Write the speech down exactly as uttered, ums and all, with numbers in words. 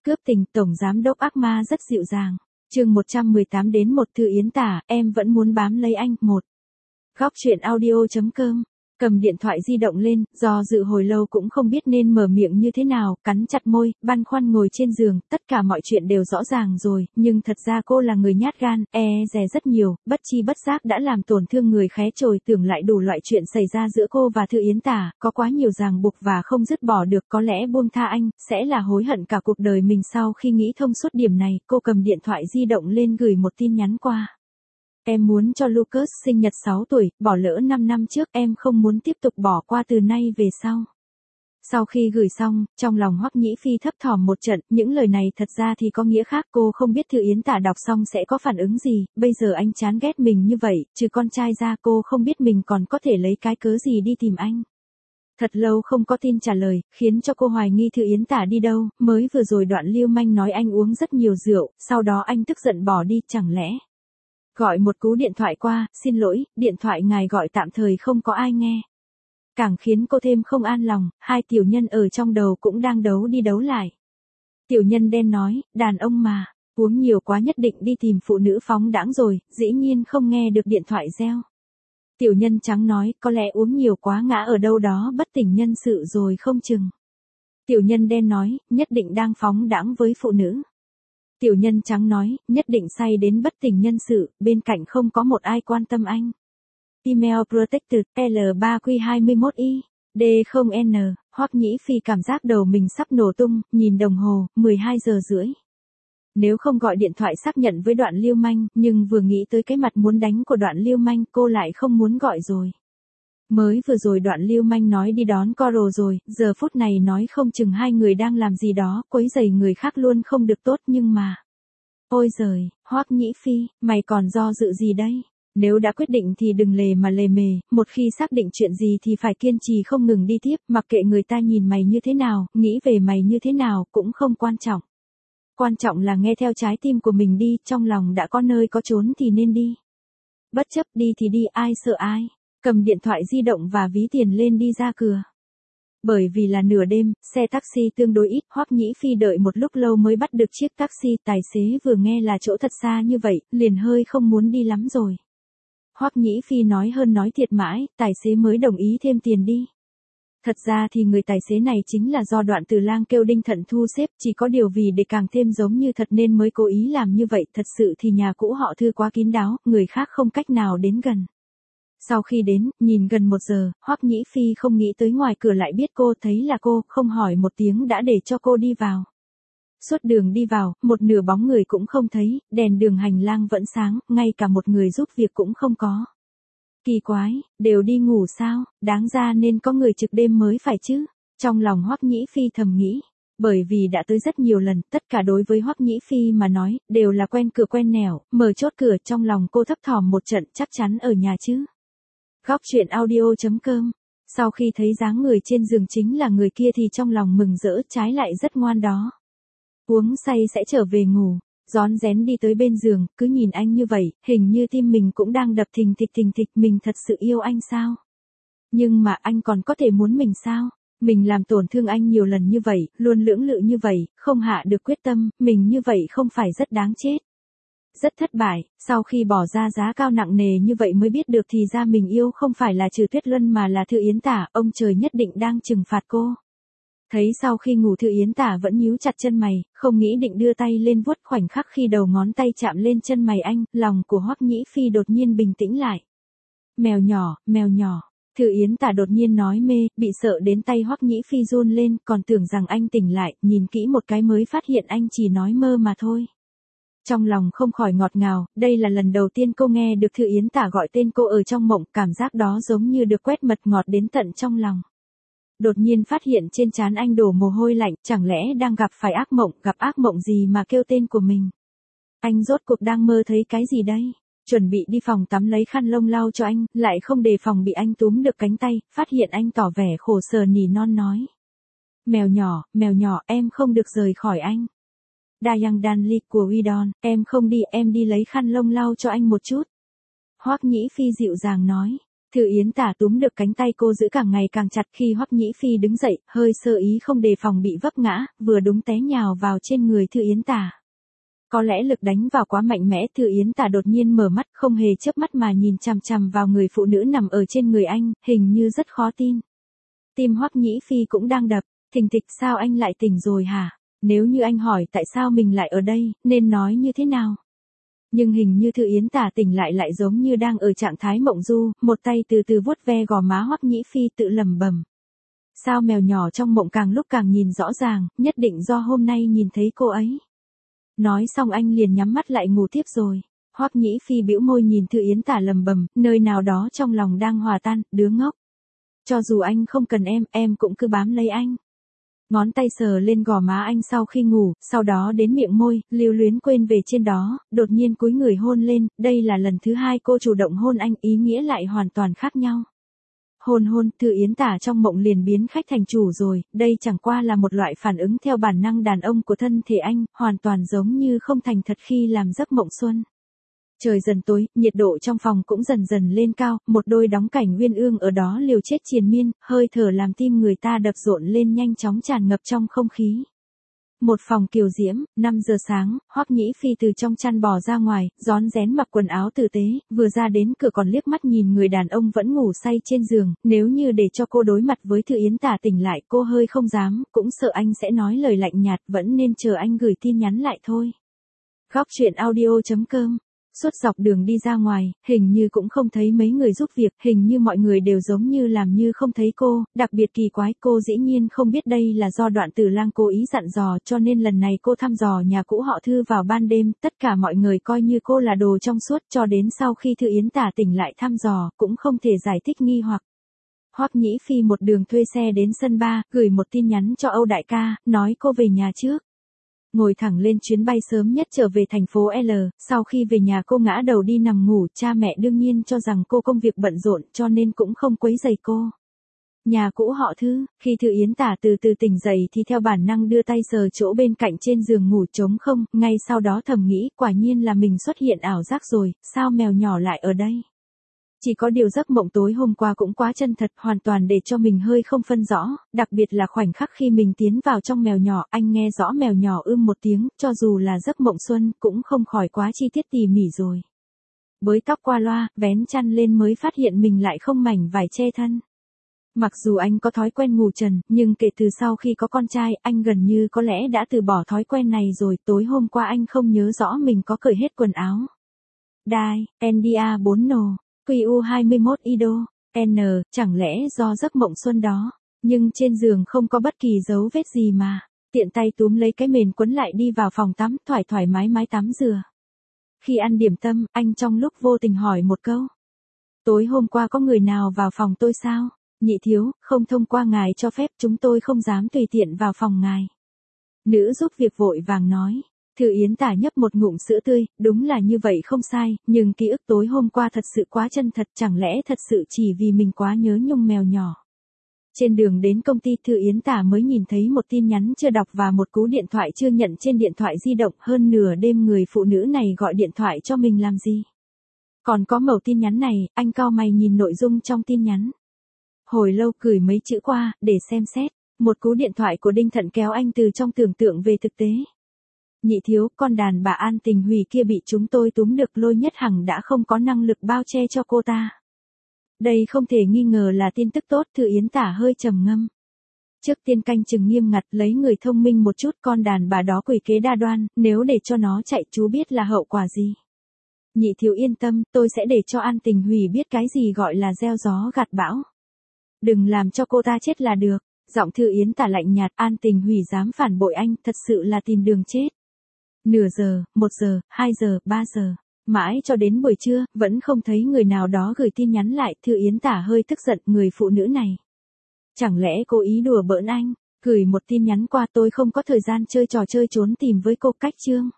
Cướp tình, tổng giám đốc ác ma rất dịu dàng. Chương một trăm mười tám đến một Thư Yến Tả, em vẫn muốn bám lấy anh. một. Góc truyện audio chấm com. Cầm điện thoại di động lên, do dự hồi lâu cũng không biết nên mở miệng như thế nào, cắn chặt môi, băn khoăn ngồi trên giường, tất cả mọi chuyện đều rõ ràng rồi, nhưng thật ra cô là người nhát gan, e dè rất nhiều, bất chi bất giác đã làm tổn thương người khé trồi, tưởng lại đủ loại chuyện xảy ra giữa cô và Thư Yến Tả, có quá nhiều ràng buộc và không dứt bỏ được, có lẽ buông tha anh, sẽ là hối hận cả cuộc đời mình. Sau khi nghĩ thông suốt điểm này, cô cầm điện thoại di động lên gửi một tin nhắn qua. Em muốn cho Lucas sinh nhật sáu tuổi, bỏ lỡ năm năm trước, em không muốn tiếp tục bỏ qua từ nay về sau. Sau khi gửi xong, trong lòng Hoắc Nhĩ Phi thấp thỏm một trận, những lời này thật ra thì có nghĩa khác, cô không biết Thư Yến Tả đọc xong sẽ có phản ứng gì, bây giờ anh chán ghét mình như vậy, trừ con trai ra cô không biết mình còn có thể lấy cái cớ gì đi tìm anh. Thật lâu không có tin trả lời, khiến cho cô hoài nghi Thư Yến Tả đi đâu, mới vừa rồi đoạn lưu manh nói anh uống rất nhiều rượu, sau đó anh tức giận bỏ đi, chẳng lẽ... Gọi một cú điện thoại qua, xin lỗi, điện thoại ngài gọi tạm thời không có ai nghe. Càng khiến cô thêm không an lòng, hai tiểu nhân ở trong đầu cũng đang đấu đi đấu lại. Tiểu nhân đen nói, đàn ông mà, uống nhiều quá nhất định đi tìm phụ nữ phóng đãng rồi, dĩ nhiên không nghe được điện thoại reo. Tiểu nhân trắng nói, có lẽ uống nhiều quá ngã ở đâu đó bất tỉnh nhân sự rồi không chừng. Tiểu nhân đen nói, nhất định đang phóng đãng với phụ nữ. Tiểu nhân trắng nói, nhất định say đến bất tỉnh nhân sự, bên cạnh không có một ai quan tâm anh. Email Protected, L ba Q hai mốt I, D không N, Hoắc Nhĩ Phi cảm giác đầu mình sắp nổ tung, nhìn đồng hồ, mười hai giờ rưỡi. Nếu không gọi điện thoại xác nhận với đoạn lưu manh, nhưng vừa nghĩ tới cái mặt muốn đánh của đoạn lưu manh, cô lại không muốn gọi rồi. Mới vừa rồi đoạn lưu manh nói đi đón Coral rồi, giờ phút này nói không chừng hai người đang làm gì đó, quấy rầy người khác luôn không được tốt nhưng mà... Ôi giời, Hoắc Nhĩ Phi, mày còn do dự gì đây? Nếu đã quyết định thì đừng lề mà lề mề, một khi xác định chuyện gì thì phải kiên trì không ngừng đi tiếp, mặc kệ người ta nhìn mày như thế nào, nghĩ về mày như thế nào, cũng không quan trọng. Quan trọng là nghe theo trái tim của mình đi, trong lòng đã có nơi có chốn thì nên đi. Bất chấp đi thì đi, ai sợ ai. Cầm điện thoại di động và ví tiền lên đi ra cửa. Bởi vì là nửa đêm, xe taxi tương đối ít, Hoắc Nhĩ Phi đợi một lúc lâu mới bắt được chiếc taxi, tài xế vừa nghe là chỗ thật xa như vậy, liền hơi không muốn đi lắm rồi. Hoắc Nhĩ Phi nói hơn nói thiệt mãi, tài xế mới đồng ý thêm tiền đi. Thật ra thì người tài xế này chính là do Đoạn Tử Lang kêu Đinh Thận thu xếp, chỉ có điều vì để càng thêm giống như thật nên mới cố ý làm như vậy, thật sự thì nhà cũ họ Thư quá kín đáo, người khác không cách nào đến gần. Sau khi đến, nhìn gần một giờ, Hoắc Nhĩ Phi không nghĩ tới ngoài cửa lại biết cô, thấy là cô, không hỏi một tiếng đã để cho cô đi vào. Suốt đường đi vào, một nửa bóng người cũng không thấy, đèn đường hành lang vẫn sáng, ngay cả một người giúp việc cũng không có. Kỳ quái, đều đi ngủ sao, đáng ra nên có người trực đêm mới phải chứ. Trong lòng Hoắc Nhĩ Phi thầm nghĩ, bởi vì đã tới rất nhiều lần, tất cả đối với Hoắc Nhĩ Phi mà nói, đều là quen cửa quen nẻo, mở chốt cửa trong lòng cô thấp thỏm một trận, chắc chắn ở nhà chứ. Góc truyện audio chấm com. Sau khi thấy dáng người trên giường chính là người kia thì trong lòng mừng rỡ, trái lại rất ngoan đó. Uống say sẽ trở về ngủ, rón rén đi tới bên giường, cứ nhìn anh như vậy, hình như tim mình cũng đang đập thình thịch thình thịch, mình thật sự yêu anh sao? Nhưng mà anh còn có thể muốn mình sao? Mình làm tổn thương anh nhiều lần như vậy, luôn lưỡng lự như vậy, không hạ được quyết tâm, mình như vậy không phải rất đáng chết. Rất thất bại, sau khi bỏ ra giá cao nặng nề như vậy mới biết được thì ra mình yêu không phải là Trừ Tuyết Luân mà là Thư Yến Tả, ông trời nhất định đang trừng phạt cô. Thấy sau khi ngủ Thư Yến Tả vẫn nhíu chặt chân mày, không nghĩ định đưa tay lên vuốt, khoảnh khắc khi đầu ngón tay chạm lên chân mày anh, lòng của Hoắc Nhĩ Phi đột nhiên bình tĩnh lại. Mèo nhỏ, mèo nhỏ. Thư Yến Tả đột nhiên nói mê, bị sợ đến tay Hoắc Nhĩ Phi run lên, còn tưởng rằng anh tỉnh lại, nhìn kỹ một cái mới phát hiện anh chỉ nói mơ mà thôi. Trong lòng không khỏi ngọt ngào, đây là lần đầu tiên cô nghe được Thư Yến Tả gọi tên cô ở trong mộng, cảm giác đó giống như được quét mật ngọt đến tận trong lòng. Đột nhiên phát hiện trên trán anh đổ mồ hôi lạnh, chẳng lẽ đang gặp phải ác mộng, gặp ác mộng gì mà kêu tên của mình. Anh rốt cuộc đang mơ thấy cái gì đây? Chuẩn bị đi phòng tắm lấy khăn lông lau cho anh, lại không đề phòng bị anh túm được cánh tay, phát hiện anh tỏ vẻ khổ sở nỉ non nói. Mèo nhỏ, mèo nhỏ, em không được rời khỏi anh. Dayang Danli của Widon, em không đi, em đi lấy khăn lông lau cho anh một chút. Hoắc Nhĩ Phi dịu dàng nói. Thư Yến Tả túm được cánh tay cô giữ càng ngày càng chặt khi Hoắc Nhĩ Phi đứng dậy, hơi sơ ý không đề phòng bị vấp ngã, vừa đúng té nhào vào trên người Thư Yến Tả. Có lẽ lực đánh vào quá mạnh mẽ, Thư Yến Tả đột nhiên mở mắt không hề chớp mắt mà nhìn chằm chằm vào người phụ nữ nằm ở trên người anh, hình như rất khó tin. Tim Hoắc Nhĩ Phi cũng đang đập, thình thịch sao anh lại tỉnh rồi hả? Nếu như anh hỏi tại sao mình lại ở đây, nên nói như thế nào? Nhưng hình như Thư Yến Tả tỉnh lại lại giống như đang ở trạng thái mộng du, một tay từ từ vuốt ve gò má Hoắc Nhĩ Phi tự lẩm bẩm. Sao mèo nhỏ trong mộng càng lúc càng nhìn rõ ràng, nhất định do hôm nay nhìn thấy cô ấy. Nói xong anh liền nhắm mắt lại ngủ tiếp rồi. Hoắc Nhĩ Phi bĩu môi nhìn Thư Yến Tả lẩm bẩm, nơi nào đó trong lòng đang hòa tan, đứa ngốc. Cho dù anh không cần em, em cũng cứ bám lấy anh. Ngón tay sờ lên gò má anh sau khi ngủ, sau đó đến miệng môi, lưu luyến quên về trên đó, đột nhiên cúi người hôn lên, đây là lần thứ hai cô chủ động hôn anh, ý nghĩa lại hoàn toàn khác nhau. Hôn hôn, Thư Yến Tả trong mộng liền biến khách thành chủ rồi, đây chẳng qua là một loại phản ứng theo bản năng đàn ông của thân thể anh, hoàn toàn giống như không thành thật khi làm giấc mộng xuân. Trời dần tối, nhiệt độ trong phòng cũng dần dần lên cao, một đôi đóng cảnh uyên ương ở đó liều chết triền miên, hơi thở làm tim người ta đập rộn lên nhanh chóng tràn ngập trong không khí. Một phòng kiều diễm, năm giờ sáng, Hoắc Nhĩ Phi từ trong chăn bò ra ngoài, rón rén mặc quần áo tử tế, vừa ra đến cửa còn liếc mắt nhìn người đàn ông vẫn ngủ say trên giường, nếu như để cho cô đối mặt với Thư Yến Tả tỉnh lại cô hơi không dám, cũng sợ anh sẽ nói lời lạnh nhạt, vẫn nên chờ anh gửi tin nhắn lại thôi. Góc truyện audio chấm com. Suốt dọc đường đi ra ngoài, hình như cũng không thấy mấy người giúp việc, hình như mọi người đều giống như làm như không thấy cô, đặc biệt kỳ quái cô dĩ nhiên không biết đây là do Đoạn Tử Lang cố ý dặn dò cho nên lần này cô thăm dò nhà cũ họ Thư vào ban đêm, tất cả mọi người coi như cô là đồ trong suốt cho đến sau khi Thư Yến Tả tỉnh lại thăm dò, cũng không thể giải thích nghi hoặc. Hoắc Nhĩ Phi một đường thuê xe đến sân ba, gửi một tin nhắn cho Âu đại ca, nói cô về nhà trước. Ngồi thẳng lên chuyến bay sớm nhất trở về thành phố L, sau khi về nhà cô ngã đầu đi nằm ngủ, cha mẹ đương nhiên cho rằng cô công việc bận rộn cho nên cũng không quấy rầy cô. Nhà cũ họ Thư, khi Thư Yến Tả từ từ tỉnh dậy thì theo bản năng đưa tay sờ chỗ bên cạnh trên giường ngủ trống không, ngay sau đó thầm nghĩ quả nhiên là mình xuất hiện ảo giác rồi, sao mèo nhỏ lại ở đây. Chỉ có điều giấc mộng tối hôm qua cũng quá chân thật, hoàn toàn để cho mình hơi không phân rõ, đặc biệt là khoảnh khắc khi mình tiến vào trong mèo nhỏ, anh nghe rõ mèo nhỏ ưm một tiếng, cho dù là giấc mộng xuân, cũng không khỏi quá chi tiết tỉ mỉ rồi. Bới tóc qua loa, vén chăn lên mới phát hiện mình lại không mảnh vải che thân. Mặc dù anh có thói quen ngủ trần, nhưng kể từ sau khi có con trai, anh gần như có lẽ đã từ bỏ thói quen này rồi, tối hôm qua anh không nhớ rõ mình có cởi hết quần áo. Đai, en đê a bốn N. quy u hai mốt i đê ô, N, chẳng lẽ do giấc mộng xuân đó, nhưng trên giường không có bất kỳ dấu vết gì mà, tiện tay túm lấy cái mền quấn lại đi vào phòng tắm, thoải thoải mái mái tắm rửa. Khi ăn điểm tâm, anh trong lúc vô tình hỏi một câu. Tối hôm qua có người nào vào phòng tôi sao? Nhị thiếu, không thông qua ngài cho phép chúng tôi không dám tùy tiện vào phòng ngài. Nữ giúp việc vội vàng nói. Thư Yến Tả nhấp một ngụm sữa tươi, đúng là như vậy không sai, nhưng ký ức tối hôm qua thật sự quá chân thật, chẳng lẽ thật sự chỉ vì mình quá nhớ nhung mèo nhỏ. Trên đường đến công ty Thư Yến Tả mới nhìn thấy một tin nhắn chưa đọc và một cú điện thoại chưa nhận trên điện thoại di động, hơn nửa đêm người phụ nữ này gọi điện thoại cho mình làm gì. Còn có mẩu tin nhắn này, anh cau mày nhìn nội dung trong tin nhắn. Hồi lâu gửi mấy chữ qua, để xem xét, một cú điện thoại của Đinh Thận kéo anh từ trong tưởng tượng về thực tế. Nhị thiếu, con đàn bà An Tình Hủy kia bị chúng tôi túm được, Lôi Nhất Hằng đã không có năng lực bao che cho cô ta. Đây không thể nghi ngờ là tin tức tốt, Thư Yến Tả hơi trầm ngâm. Trước tiên canh chừng nghiêm ngặt, lấy người thông minh một chút, con đàn bà đó quỷ kế đa đoan, nếu để cho nó chạy chú biết là hậu quả gì. Nhị thiếu yên tâm, tôi sẽ để cho An Tình Hủy biết cái gì gọi là gieo gió gặt bão. Đừng làm cho cô ta chết là được. Giọng Thư Yến Tả lạnh nhạt, An Tình Hủy dám phản bội anh, thật sự là tìm đường chết. Nửa giờ, một giờ, hai giờ, ba giờ, mãi cho đến buổi trưa, vẫn không thấy người nào đó gửi tin nhắn lại, Thư Yến Tả hơi tức giận, người phụ nữ này. Chẳng lẽ cố ý đùa bỡn anh, gửi một tin nhắn qua tôi không có thời gian chơi trò chơi trốn tìm với cô, cách chương.